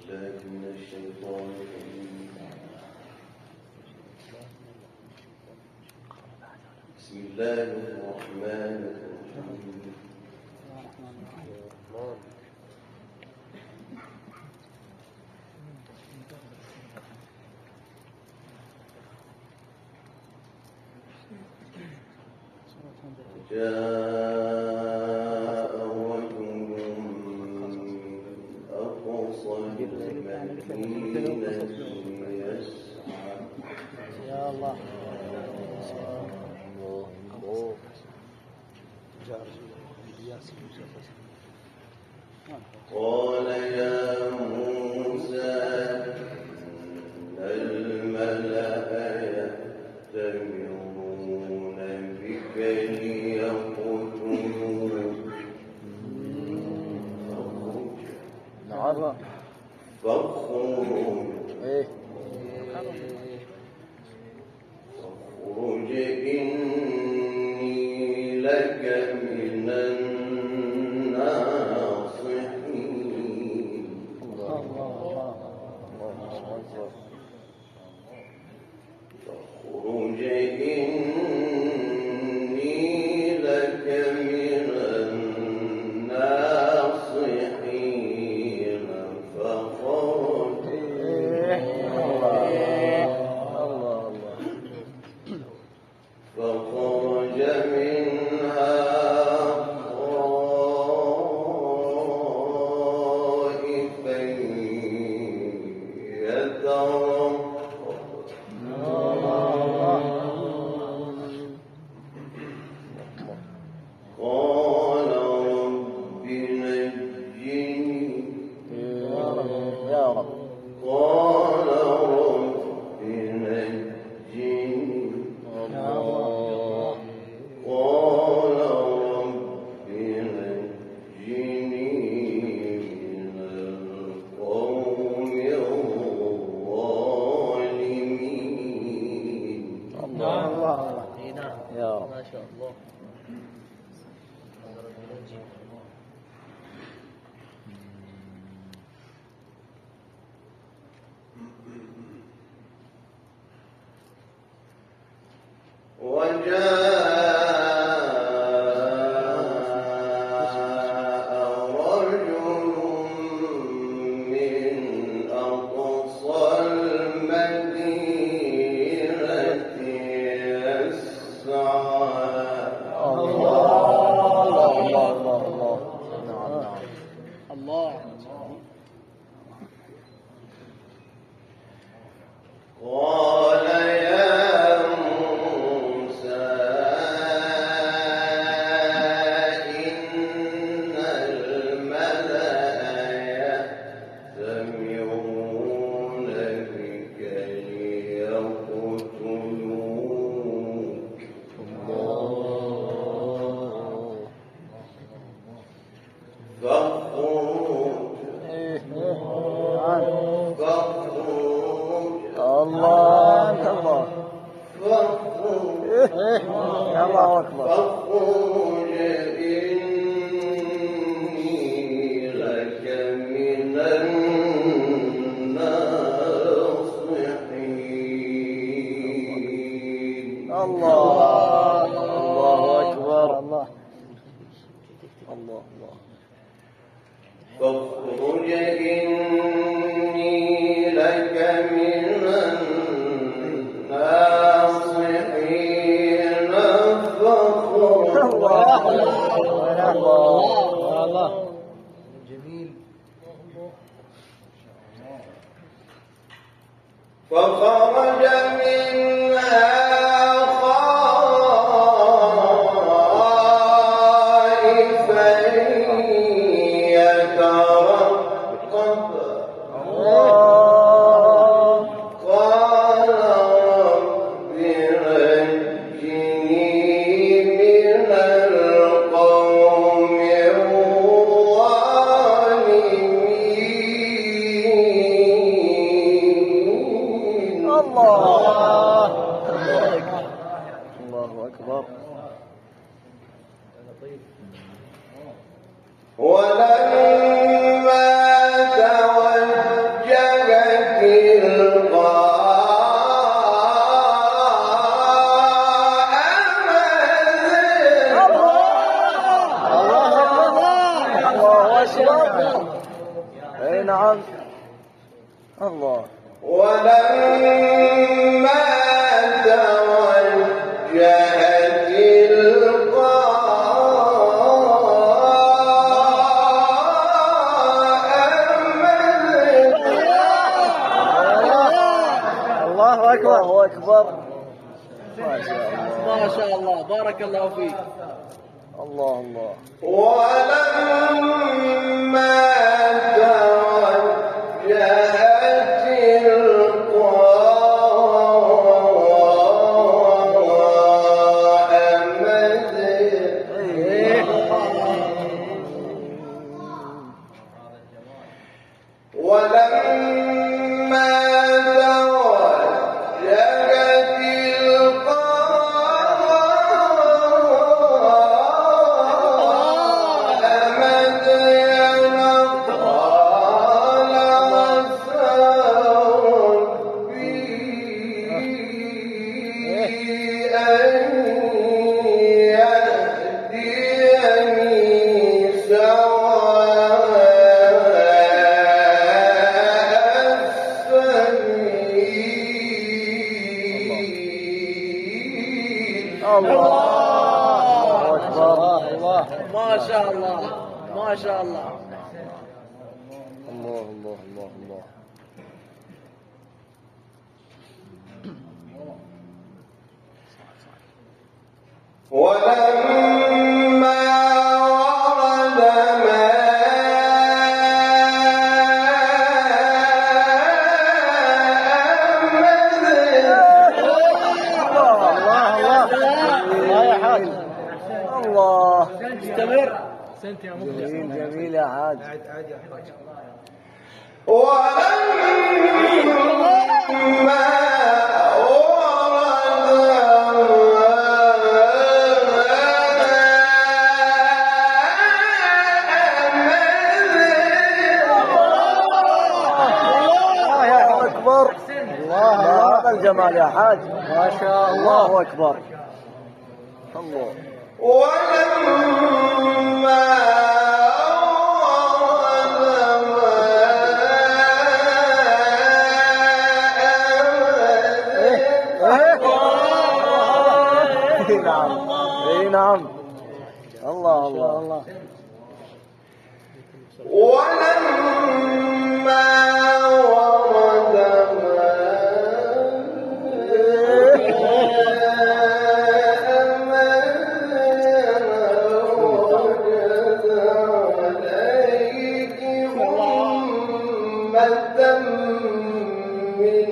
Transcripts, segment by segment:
بالله من الشيطان الرجيم. بسم الله الرحمن الرحيم. جاء رجل من أقصى المدينة يسعى. يا الله قال يا موسى إن الملأ يأتمرون بك ليقتلوك فاخرج إني لك من الناصحين. فاخرج إني لك من الناصحين. فخرج منها خائفا يترقب. قال رب نجني. قال رب نجني. قال رب نجني من القوم الظالمين. يا رب ما شاء الله. وجاء رجل من أقصى المدينة يسعى. الله قال يا موسى إن الملأ يأتمرون بك ليقتلوك. فاخرج إني لك من الناصحين. الله أكبر. الله فاخرج إني لك من الناصحين. الله جميل. فخرج منها خائفا يترقب. قال رب نجني من القوم الظالمين. أكبر. اي نعم. الله. ولما توجه الله أكبر. الله أكبر. ما شاء الله. ما شاء الله، بارك الله فيك. الله الله. ولما توجه ما شاء الله، ما شاء الله. الله الله الله الله. ولما ورد الله. استمر. سنت يا مخلص. جميل جميل يا حاج. ولما الله الجمال يا حاج. ما شاء الله. الله أكبر. الله. ولما نعم. اي نعم. الله الله الله. ولما ورد من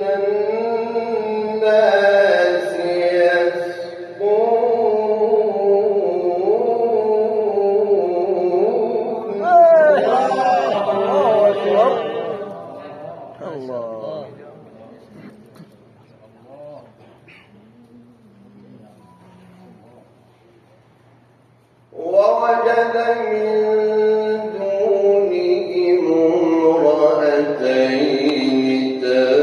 الناس يسقون. الله. ووجد من دونهم امرأتين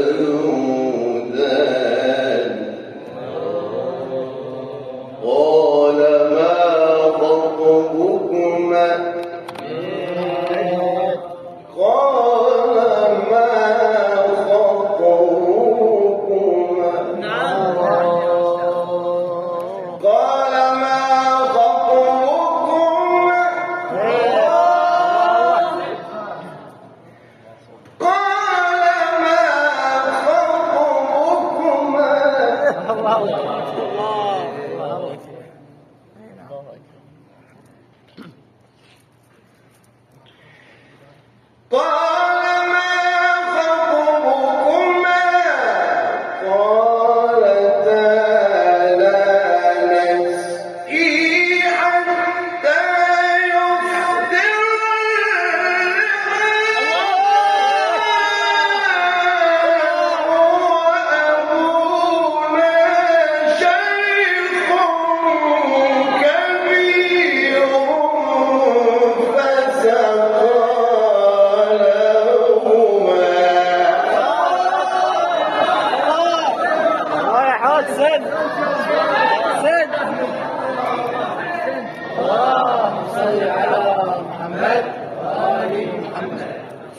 تذودان قال ما خطبكما قال ما خطبكما قال ما خطبكما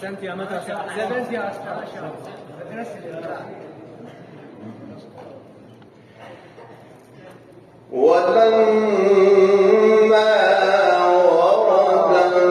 أحسنت يا مدرسة، أحسنت يا أستاذ. ولما ورد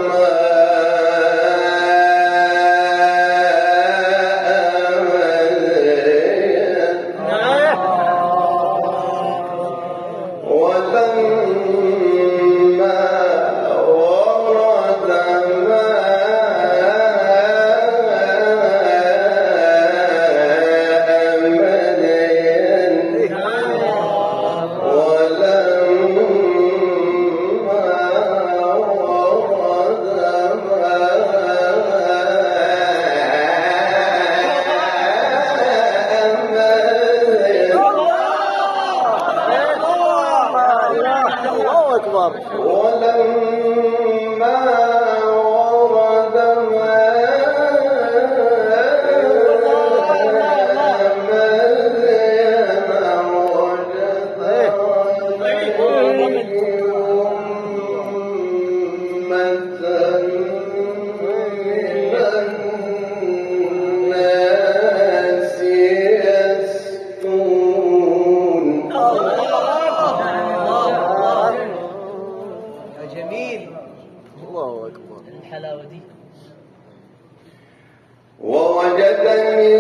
ووجد من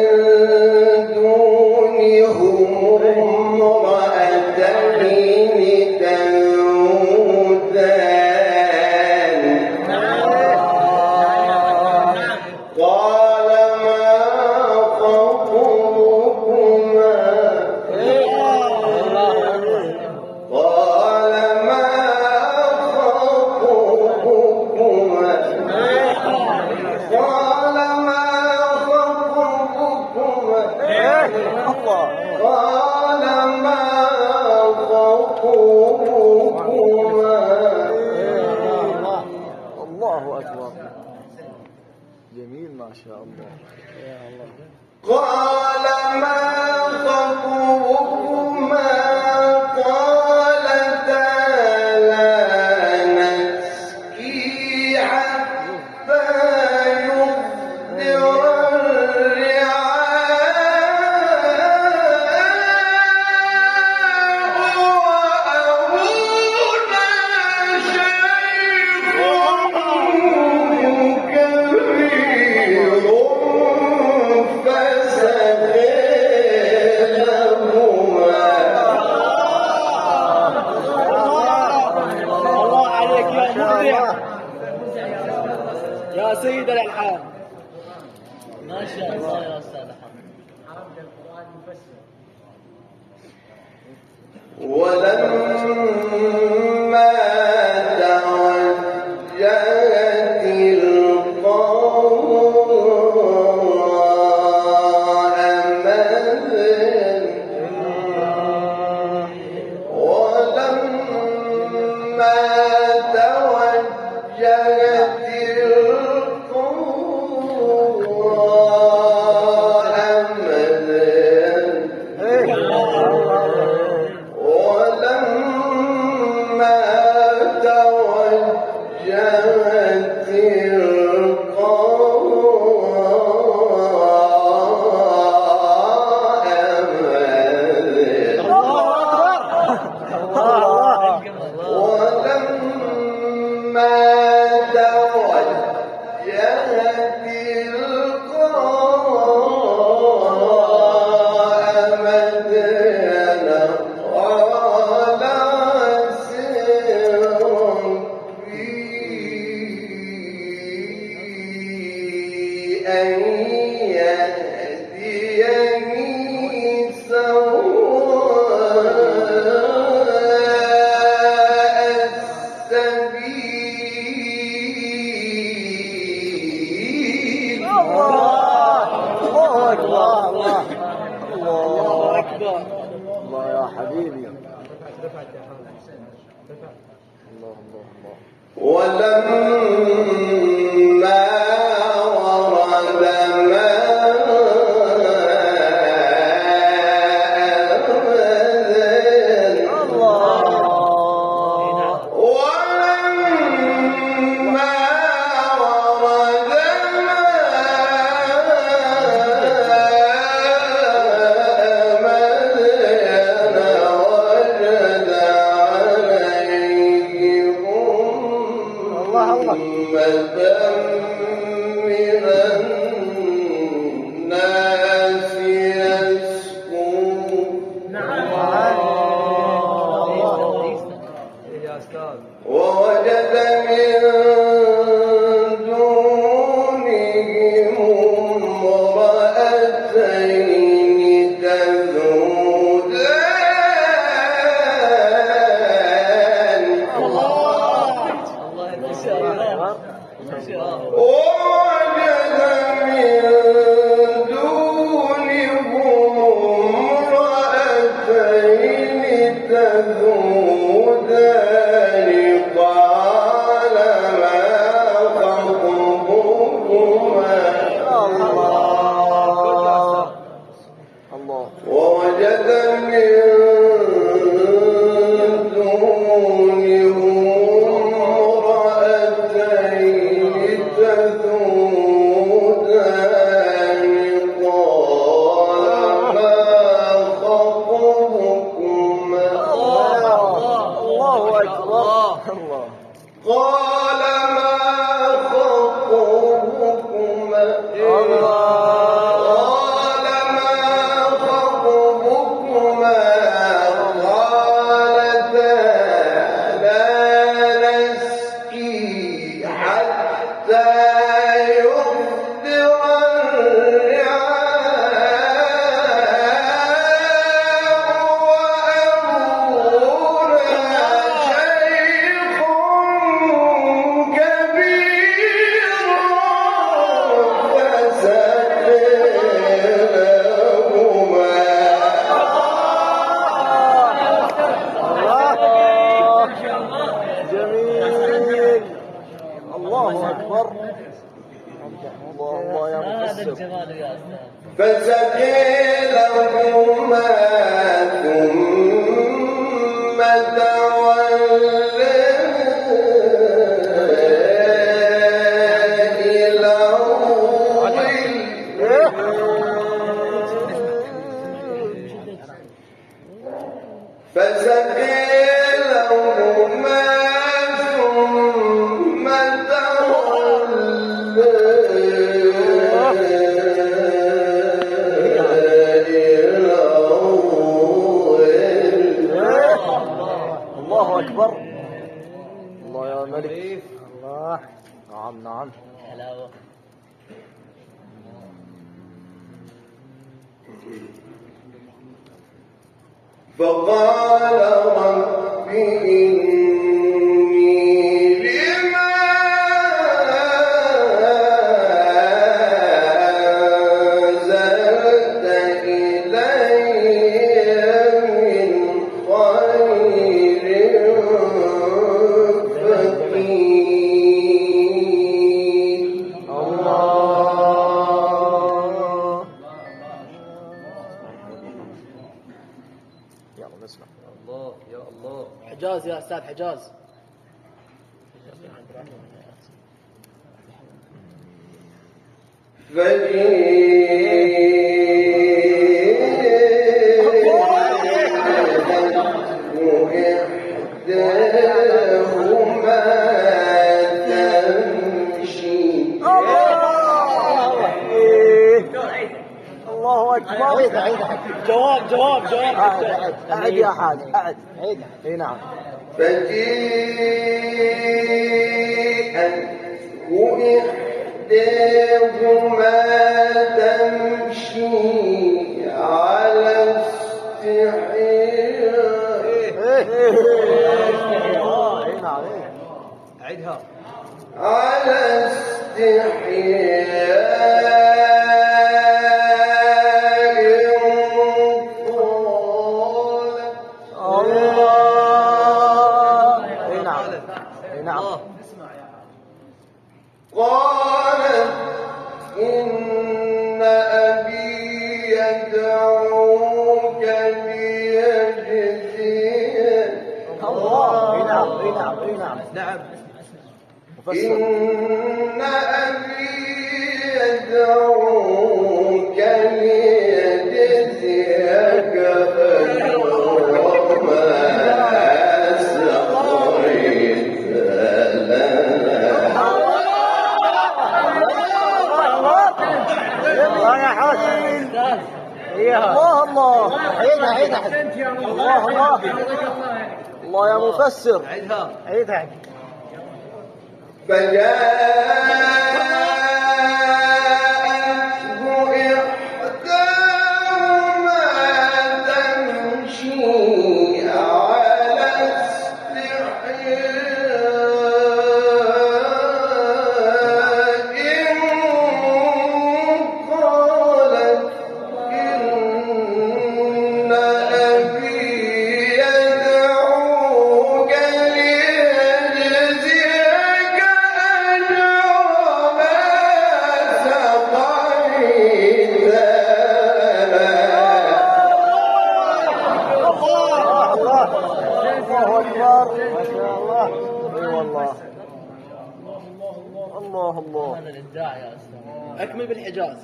دونهم امرأتين تذودان قال ما خطبكما قال ما خطبكما قال ما خطبكما قال ما خطبكما الله أكبر. جميل ما شاء الله. يا الله. قال ما خطبكما قالتا لا نسقي حتى يصدر الرعاء وأبونا شيخ كبير الله عليك يا مبدع يا سيد الألحان. ما شاء الله يا أستاذ أحمد. ولما توجه تلقاء مدين ولما توجه تلقاء مدين ولما توجه تلقاء مدين ولما توجه تلقاء مدين قال سر بي أن يهديني سواء السبيل الله أكبر. الله الله أكبر. الله يا حبيبي. الله الله الله. ولما ورد ماء مدين ولما ورد ماء حجاز يا أستاذ حجاز. الله أكبر. جواب أعد يا حاج أعد. اي نعم. فجيءته إحداهما تمشي على استحياء أعيدها. على استحياء قالت إن أبي يدعوك ليجزيك نعم. إن أبي يدعوك ليجزيك أجر ما سقيت الله الله يا مفسر. عيدها. فجاءته إحداهما تمشي على استحياء قالت إن أبي يدعوك ليجزيك أجر إبداع يا أستاذ. أكمل بالحجاز.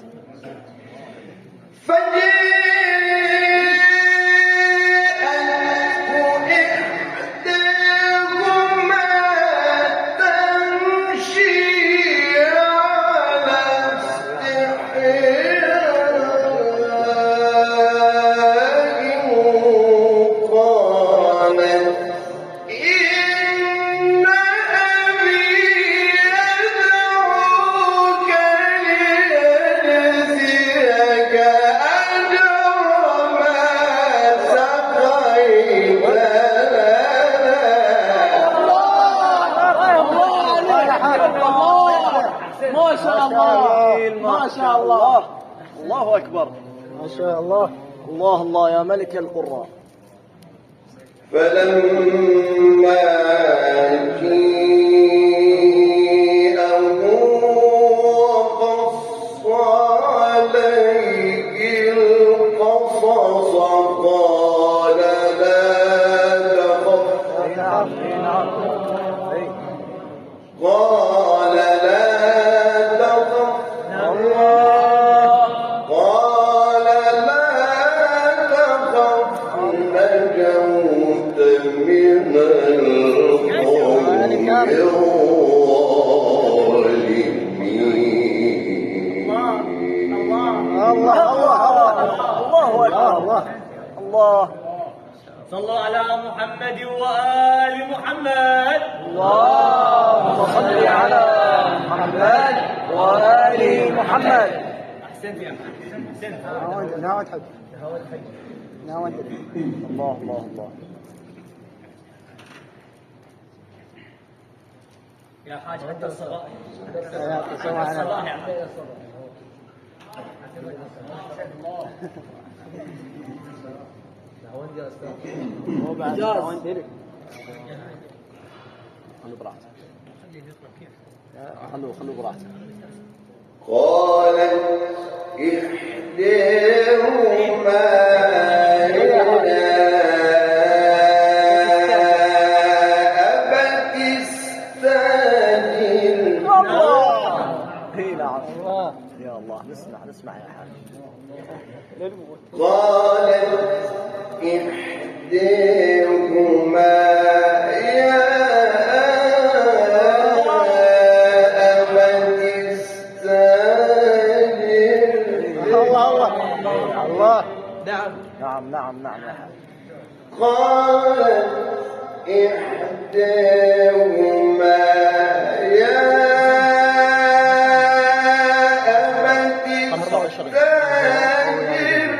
ما شاء الله ما شاء الله. الله أكبر. ما شاء الله. الله الله يا ملك القراء. فلما جيءه وقص عليه القصص قال لا تخف قال لا تخف قال لا تخف نجوت من القوم الظالمين. الله أكبر. الله. صلوا على محمد وآل محمد. اللهم صل على محمد وآل محمد. أحسنت يا محمد. أحسنت. الله الله الله. يا حاج حتى الصباح. صباح الصباح يا حاج. حجاز. خلوا براحته. خلوا براحته. قالت إحداهما يا أبت استاجر. نعم. يا الله نسمع يا حاج. قالت إحداهما يا أبت استاجر. الله. نعم يا حاج. قالت إحداهما يا أبت استاجر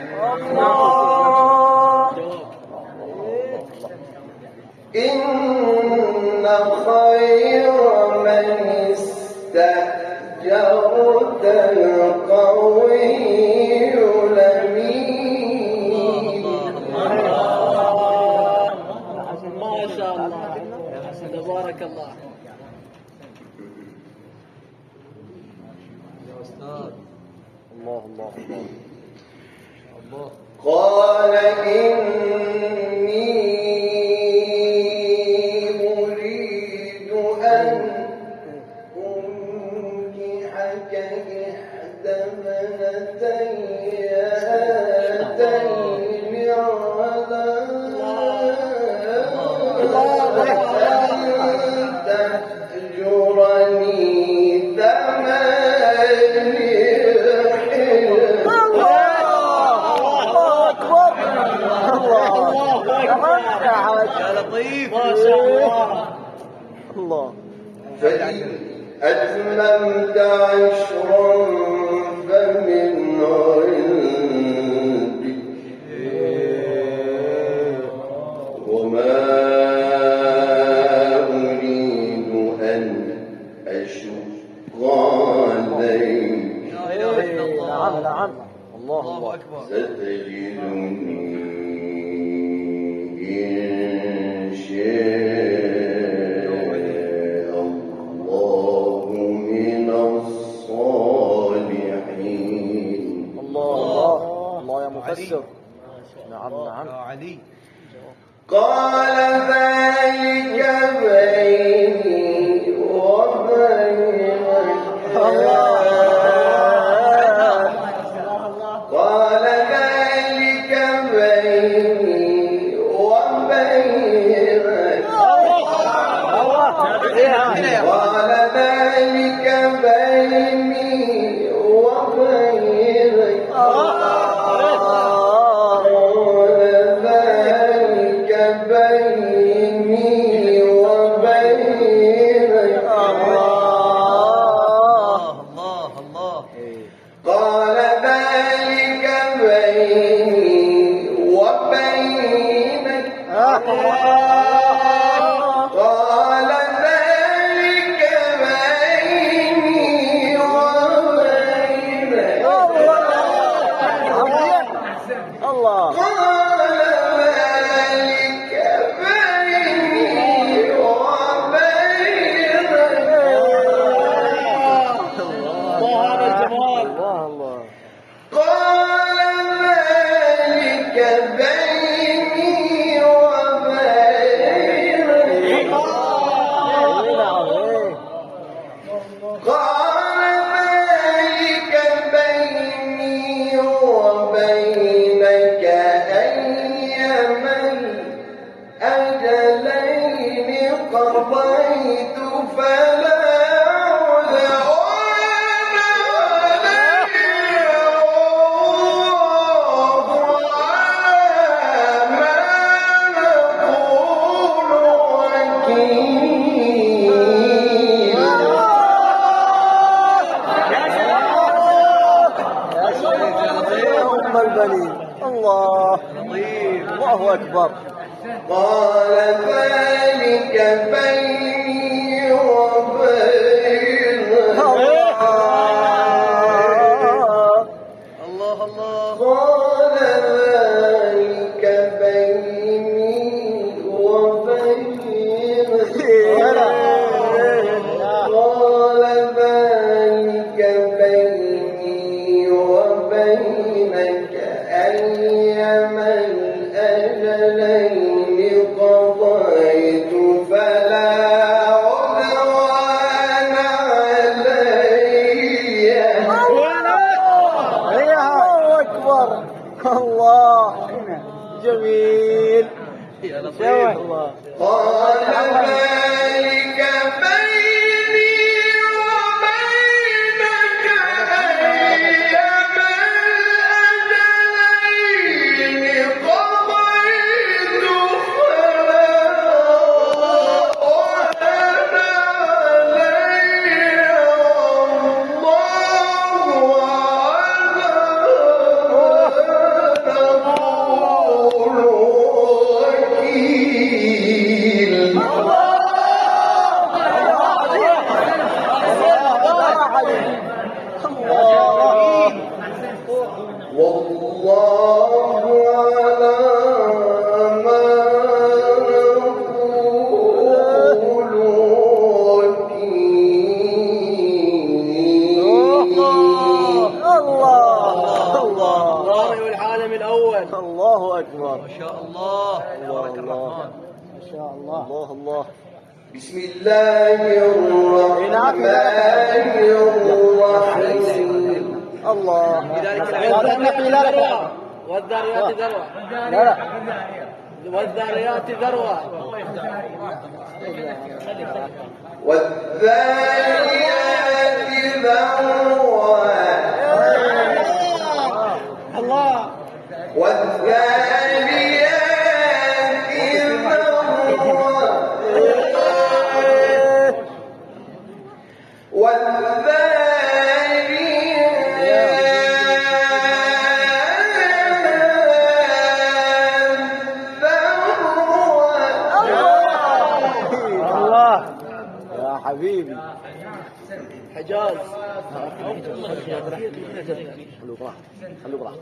إن خير من استأجرت القوي الأمين. ما شاء الله. تبارك الله. الله. قال إني أريد أن أنكحك إحدى ابنتي هاتين على أن تأجرني ما شاء الله. الله. فإن أتممت عشرا فمن عندك وما أريد أن أشق عليك. نعم. الله أكبر. ستجدني إن شاء الله من الصالحين. الله يا مفسر. نعم. علي. قال ذلك بيني وبينك قال ذلك بيني وبينك قال ذلك بيني وبينك قال ذلك بيني وبينك قال ذلك بيني وبينك قال ذلك بيني وبينك الله قال ذلك بيني وبينك الله هذا الجمال. الله قال ذلك بيني وبينك قال ذلك بيني وبينك أيما الأجلين قضيت فلا عدوان علي والله على ما نقول وكيل. أم البنين. الله الله أكبر. قال ذلك بيني وبينك قال ذلك بيني وبينك قال ذلك بيني وبينك أيما الأجلين قضيت فلا عدوان علي. الله أكبر. الله جميل. الله قال ذلك بيني وبينك أيما الأجلين قضيت فلا عدوان علي والله الله أكبر. ما شاء الله تبارك الله. الرحمن. ما شاء الله. الله الله. بسم الله الرحمن الرحيم. الله. والذاريات ذروة. لا لا. والذاريات ذروة. والذاريات ذروا الله. والذاريات ذروا الله يا حبيبي. حجاز. خلوك راحت. خلوك راحت.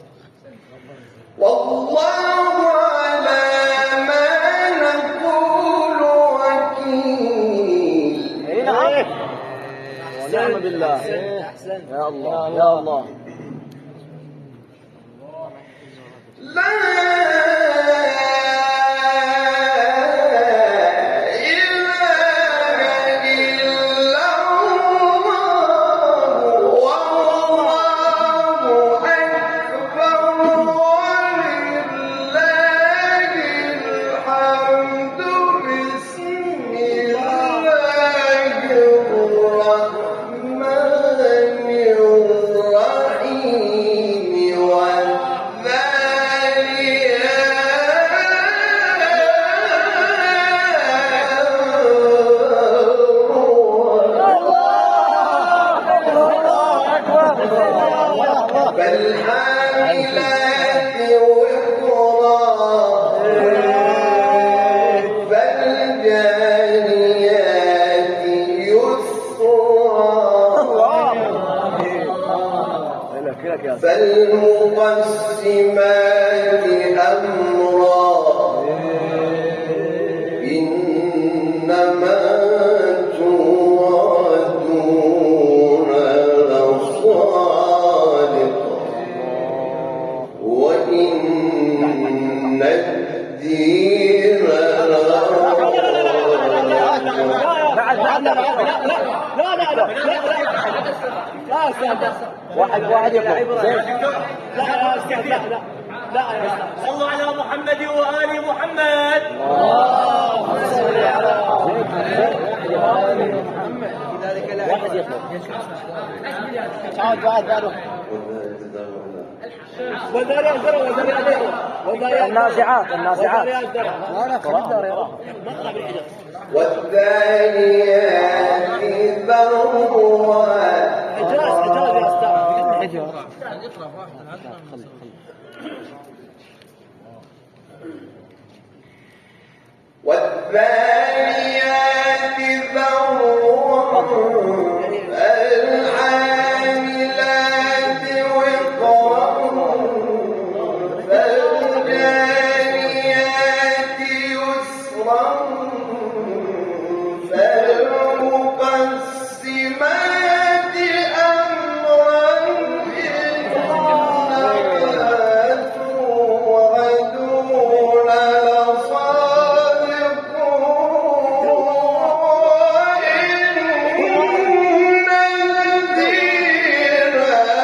والله على ما نقول وكيل. نعم. ونعم بالله. أحسن. يا الله يا الله. لا إله إلا الله فالحاملات وقرا فالجاريات يسرا فالمقسمات أمرا إنما توعدون لصادق وإن الدين واحد يقول زين. لا يا استاذ لا لا يا استاذ صلوا على محمد وآل محمد. واحد يقول النازعات والذاريات ذروا اجاز يا استاذ والذاريات ذروا الحاملات وقرا فالجاريات يسرا فالمقسمات أمرا إنما توعدون لصادق وإن الدين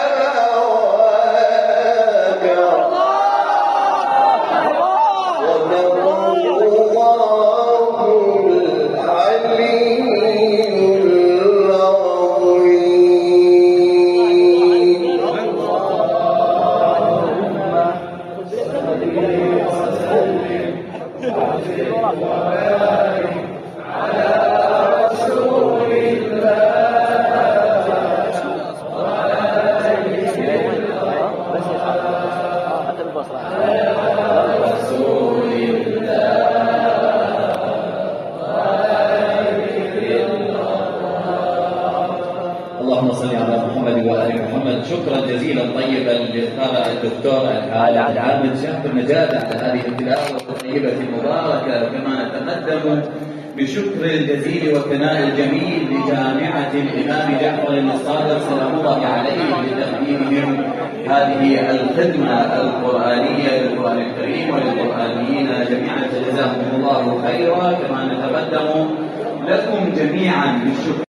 لواقع وصدق الله العلي العظيم. اللهم صل على محمد وآل محمد. شكرا جزيلا طيبا للقارئ الدكتور الحاج عامر شاكر نجاد على هذه التلاوة الطيبة المباركة. كما نتقدم بشكر الجزيل والثناء الجميل لجامعة الإمام جعفر الصادق سلام الله عليه لتقديمهم هذه الخدمة القرآنية للقرآن الكريم وللقرآنيين جميعا، فجزاهم الله خيرا. كما نتقدم لكم جميعا بالشكر.